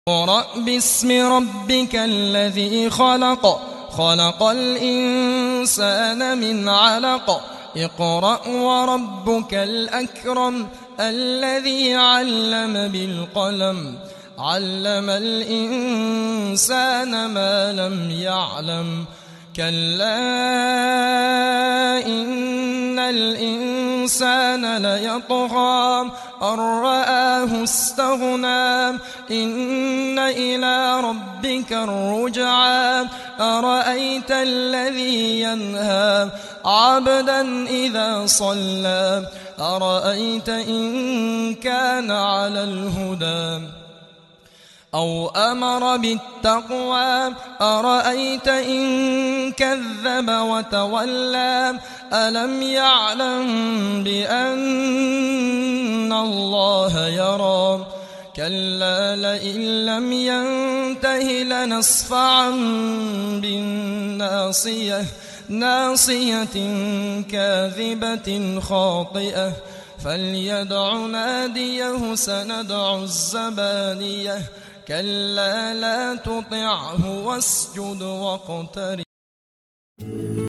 اقرأ باسم ربك الذي خلق خلق الإنسان من علق اقرأ وربك الأكرم الذي علم بالقلم علم الإنسان ما لم يعلم كلا إن الإنسان ليطغى أن رآه استغنى إن إلى ربك الرجعى أرأيت الذي ينهى عبدا إذا صلى أرأيت إن كان على الهدى أو أمر بالتقوى أرأيت إن كذب وتولى ألم يعلم بأن الله يرى كلا لئن لم ينته لنصفعا بالناصية ناصية كاذبة خاطئة فليدع ناديه سندع الزبانية كلا لا تطعه واسجد واقترب